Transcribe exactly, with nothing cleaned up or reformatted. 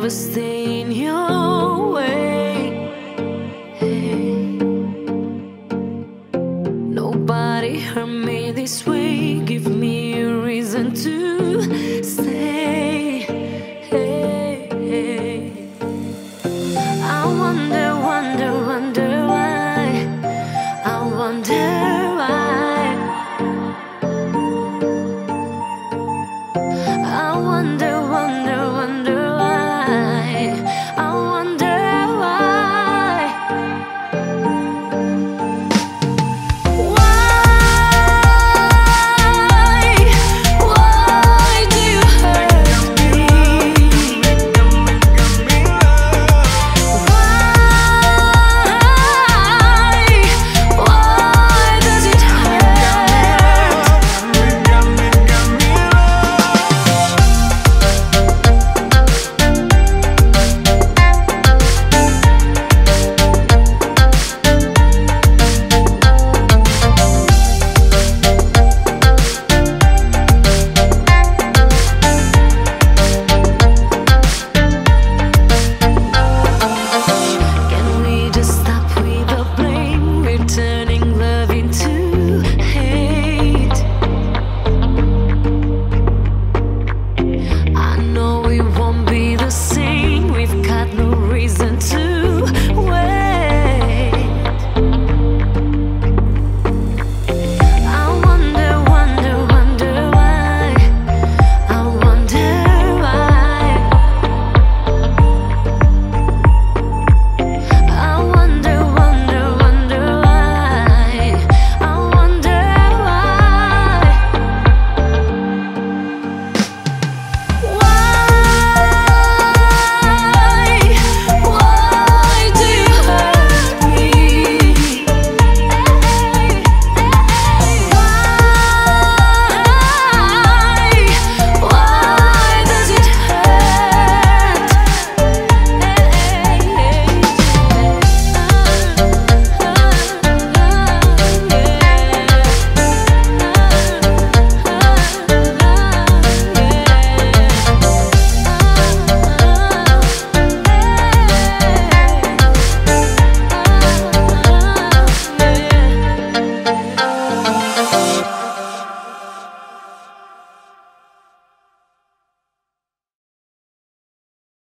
never stay in your way. Hey. Nobody hurt me this way. Give me a reason to stay. Hey, hey. I wonder, wonder, wonder why. I wonder why. I wonder, wonder, wonder why. I wonder why. Why? Why do you hurt me? Why? Why does it hurt? Can we just stop with the blame? We're turning love into hate. I know we won't be the same. We've got no reason to